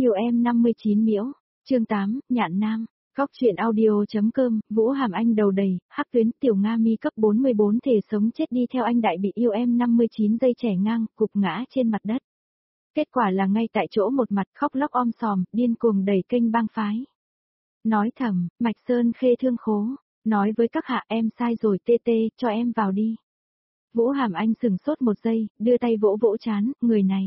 Yêu em 59 miễu, chương 8, Nhạn Nam, Góc truyện audio.com, Vũ Hàm Anh đầu đầy, hắc tuyến tiểu Nga mi cấp 44 thể sống chết đi theo anh đại bị yêu em 59 giây trẻ ngang, cục ngã trên mặt đất. Kết quả là ngay tại chỗ một mặt khóc lóc om sòm, điên cuồng đẩy kênh bang phái. Nói thầm, Mạch Sơn Khê thương khố, nói với các hạ em sai rồi tê tê, cho em vào đi. Vũ Hàm Anh sừng sốt một giây, đưa tay vỗ vỗ trán, người này.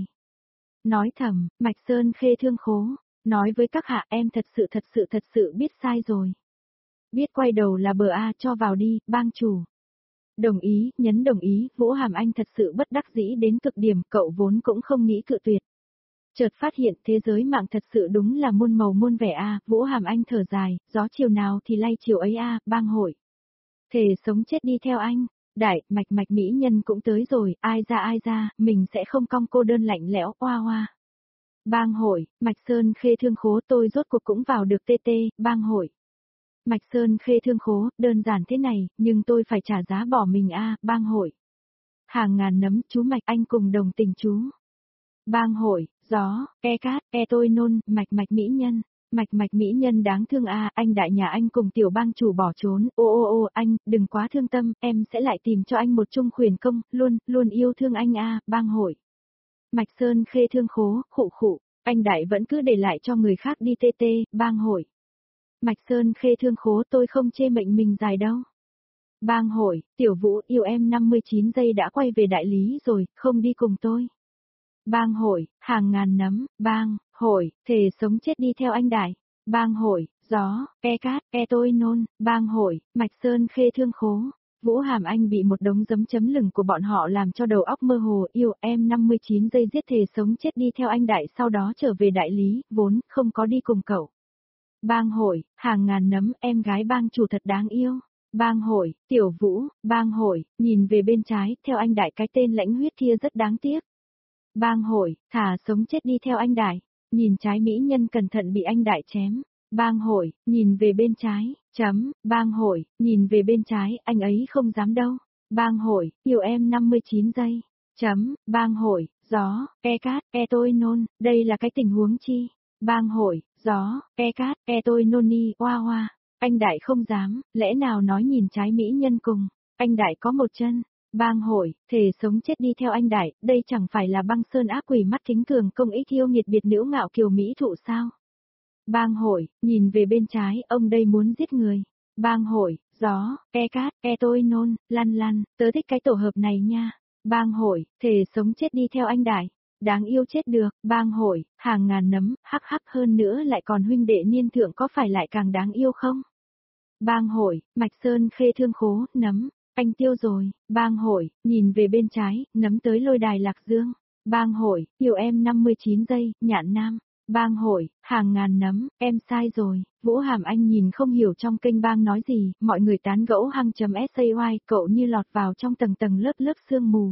Nói thầm, Mạch Sơn Khê thương khố, nói với các hạ em thật sự biết sai rồi. Biết quay đầu là bờ A cho vào đi, bang chủ. Đồng ý, nhấn đồng ý, Vũ Hàm Anh thật sự bất đắc dĩ đến cực điểm, cậu vốn cũng không nghĩ cự tuyệt. Chợt phát hiện thế giới mạng thật sự đúng là muôn màu muôn vẻ A, Vũ Hàm Anh thở dài, gió chiều nào thì lay chiều ấy A, bang hội. Thề sống chết đi theo anh. Đại, mạch mỹ nhân cũng tới rồi, ai ra, mình sẽ không cong cô đơn lạnh lẽo, oa oa. Bang hội, Mạch Sơn Khê thương khố tôi rốt cuộc cũng vào được TT, bang hội. Mạch Sơn Khê thương khố, đơn giản thế này, nhưng tôi phải trả giá bỏ mình a, bang hội. Hàng ngàn nấm, chú Mạch Anh cùng đồng tình chú. Bang hội, gió, cát, tôi nôn, mạch mỹ nhân. Mạch mỹ nhân đáng thương a, anh đại nhà anh cùng tiểu bang chủ bỏ trốn, ô anh, đừng quá thương tâm, em sẽ lại tìm cho anh một chung khuyển công, luôn yêu thương anh a, bang hội. Mạch Sơn Khê thương khố, khụ, anh đại vẫn cứ để lại cho người khác đi TT, bang hội. Mạch Sơn Khê thương khố tôi không chê mệnh mình dài đâu. Bang hội, tiểu Vũ yêu em 59 giây đã quay về đại lý rồi, không đi cùng tôi. Bang hội, hàng ngàn nấm, bang, hội, thề sống chết đi theo anh đại. Bang hội, gió, cát, tôi nôn, bang hội, Mạch Sơn Khê thương khố. Vũ Hàm Anh bị một đống giấm chấm lửng của bọn họ làm cho đầu óc mơ hồ, yêu em 59 giây giết thề sống chết đi theo anh đại, sau đó trở về đại lý, vốn không có đi cùng cậu. Bang hội, hàng ngàn nấm, em gái bang chủ thật đáng yêu. Bang hội, tiểu Vũ, bang hội, nhìn về bên trái, theo anh đại cái tên lãnh huyết kia rất đáng tiếc. Bang hội, thả sống chết đi theo anh đại, nhìn trái mỹ nhân cẩn thận bị anh đại chém. Bang hội, nhìn về bên trái, bang hội, nhìn về bên trái, anh ấy không dám đâu. Bang hội, yêu em 59 giây, bang hội, gió, cát, tôi nôn, đây là cái tình huống chi? Bang hội, gió, cát, tôi nôn ni, oa, anh đại không dám, lẽ nào nói nhìn trái mỹ nhân cùng, anh đại có một chân. Bang hội, thề sống chết đi theo anh đại, đây chẳng phải là băng sơn ác quỷ mắt kính cường công ích yêu nghiệt biệt nữ ngạo kiều mỹ thụ sao? Bang hội, nhìn về bên trái, ông đây muốn giết người. Bang hội, gió, cát, tôi nôn, lăn, tớ thích cái tổ hợp này nha. Bang hội, thề sống chết đi theo anh đại. Đáng yêu chết được, bang hội, hàng ngàn nấm, hắc hơn nữa lại còn huynh đệ niên thượng có phải lại càng đáng yêu không? Bang hội, Mạch Sơn Khê thương khố, nấm, anh tiêu rồi, bang hội, nhìn về bên trái, nấm tới lôi đài Lạc Dương. Bang hội, yêu em 59 giây, Nhạn Nam. Bang hội, hàng ngàn nấm, em sai rồi. Vũ Hàm Anh nhìn không hiểu trong kênh bang nói gì, mọi người tán gẫu say, cậu như lọt vào trong tầng lớp sương mù.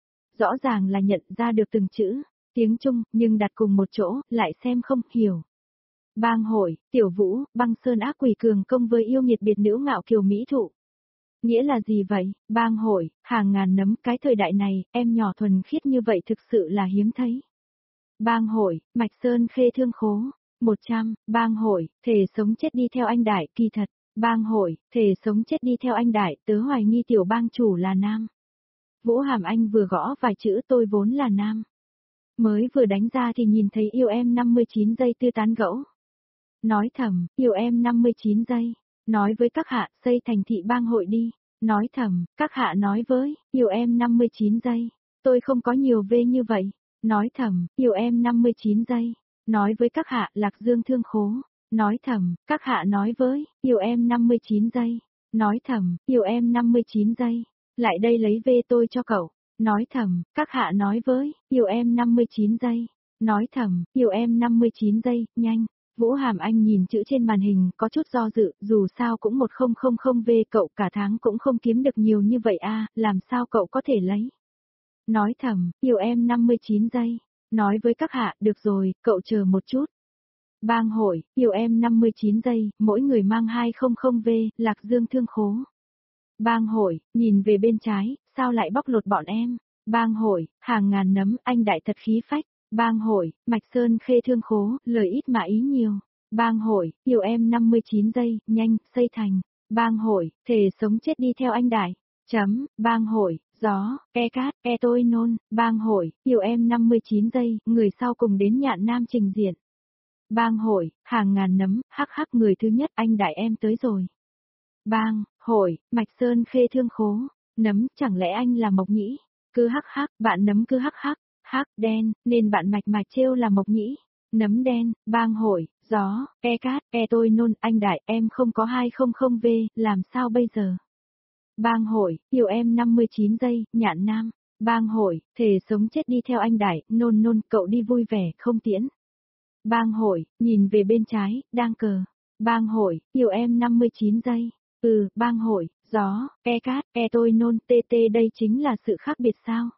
Rõ ràng là nhận ra được từng chữ, tiếng Trung, nhưng đặt cùng một chỗ, lại xem không hiểu. Bang hội, tiểu Vũ, băng sơn ác quỷ cường công với yêu nghiệt biệt nữ ngạo kiều mỹ thụ. Nghĩa là gì vậy? Bang hội, hàng ngàn nấm, cái thời đại này, em nhỏ thuần khiết như vậy thực sự là hiếm thấy. Bang hội, Mạch Sơn Khê thương khố, 100, bang hội, thề sống chết đi theo anh đại, kỳ thật. Bang hội, thề sống chết đi theo anh đại, tớ hoài nghi tiểu bang chủ là nam. Vũ Hàm Anh vừa gõ vài chữ tôi vốn là nam. Mới vừa đánh ra thì nhìn thấy yêu em 59 giây tư tán gẫu. Nói thầm, yêu em 59 giây. Nói với các hạ, xây thành thị bang hội đi. Nói thầm, các hạ nói với, yêu em 59 giây. Tôi không có nhiều vê như vậy. Nói thầm, yêu em 59 giây. Nói với các hạ, Lạc Dương thương khố. Nói thầm, các hạ nói với, yêu em 59 giây. Nói thầm, yêu em 59 giây. Lại đây lấy vê tôi cho cậu. Nói thầm, các hạ nói với, yêu em 59 giây. Nói thầm, yêu em 59 giây, nhanh. Vũ Hàm Anh nhìn chữ trên màn hình, có chút do dự, dù sao cũng 1000 V, cậu cả tháng cũng không kiếm được nhiều như vậy a, làm sao cậu có thể lấy. Nói thầm, yêu em 59 giây. Nói với các hạ, được rồi, cậu chờ một chút. Bang hội, yêu em 59 giây, mỗi người mang 200 V, Lạc Dương thương khố. Bang hội, nhìn về bên trái, sao lại bóc lột bọn em? Bang hội, hàng ngàn nấm, anh đại thật khí phách. Bang hội, Mạch Sơn Khê Thương Khố, lời ít mà ý nhiều. Bang hội, yêu em 59 giây, nhanh, xây thành. Bang hội, thề sống chết đi theo anh Đại. Bang hội, gió, cát, tôi nôn. Bang hội, yêu em 59 giây, người sau cùng đến Nhạn Nam trình diện. Bang hội, hàng ngàn nấm, hắc hắc người thứ nhất anh Đại em tới rồi. Bang, hội, Mạch Sơn Khê Thương Khố. Nấm, chẳng lẽ anh là Mộc Nhĩ? Cứ hắc hắc, bạn nấm cứ hắc hắc. Hắc đen, nên bạn mạch trêu là Mộc Nhĩ. Nấm đen, bang hội, gió, cát, tôi nôn, anh Đại em không có 200V, làm sao bây giờ? Bang hội, yêu em 59 giây, Nhạn Nam. Bang hội, thề sống chết đi theo anh Đại, nôn, cậu đi vui vẻ, không tiễn. Bang hội, nhìn về bên trái, đang cờ. Bang hội, yêu em 59 giây. Bang hội, gió, cát, tôi nôn, đây chính là sự khác biệt sao?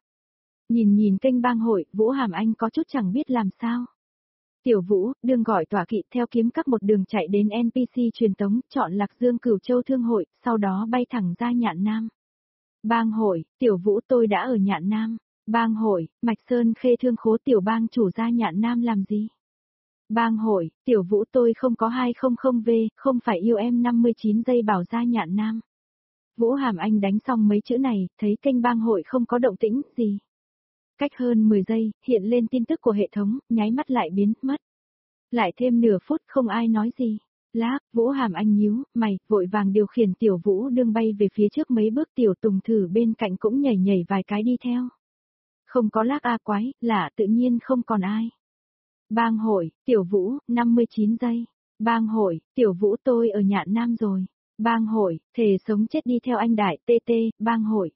Nhìn kênh bang hội, Vũ Hàm Anh có chút chẳng biết làm sao. Tiểu Vũ, đừng gọi tọa kỵ theo kiếm các một đường chạy đến NPC truyền tống, chọn Lạc Dương Cửu Châu Thương hội, sau đó bay thẳng ra Nhạn Nam. Bang hội, Tiểu Vũ tôi đã ở Nhạn Nam. Bang hội, Mạch Sơn Khê Thương Khố tiểu bang chủ ra Nhạn Nam làm gì? Bang hội, Tiểu Vũ tôi không có 200V, không phải yêu em 59 giây bảo ra Nhạn Nam. Vũ Hàm Anh đánh xong mấy chữ này, thấy kênh bang hội không có động tĩnh gì. Cách hơn 10 giây, hiện lên tin tức của hệ thống, nháy mắt lại biến mất. Lại thêm nửa phút không ai nói gì. Vũ Hàm Anh nhíu, mày, vội vàng điều khiển Tiểu Vũ đương bay về phía trước mấy bước Tiểu Tùng Thử bên cạnh cũng nhảy vài cái đi theo. Không có quái, lạ tự nhiên không còn ai. Bang hội, Tiểu Vũ, 59 giây. Bang hội, Tiểu Vũ tôi ở Nhạn Nam rồi. Bang hội, thề sống chết đi theo anh Đại, bang hội.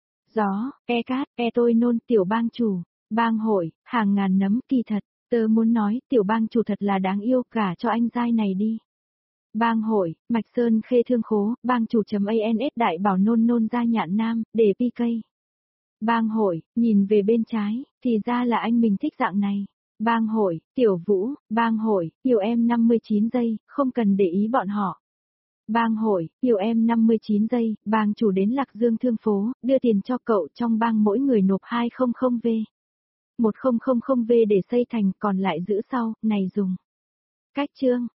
Gió, cát, tôi nôn tiểu bang chủ. Bang hội, hàng ngàn nấm kỳ thật, tớ muốn nói tiểu bang chủ thật là đáng yêu cả cho anh giai này đi. Bang hội, Mạch Sơn Khê Thương Khố, bang chủ.ans đại bảo nôn ra Nhạn Nam, để PK. Bang hội, nhìn về bên trái, thì ra là anh mình thích dạng này. Bang hội, Tiểu Vũ, bang hội, yêu em 59 giây, không cần để ý bọn họ. Bang hội, yêu em 59 giây, bang chủ đến Lạc Dương Thương Phố, đưa tiền cho cậu trong bang mỗi người nộp 200V. 1000V để xây thành còn lại giữ sau, này dùng. Cách chương.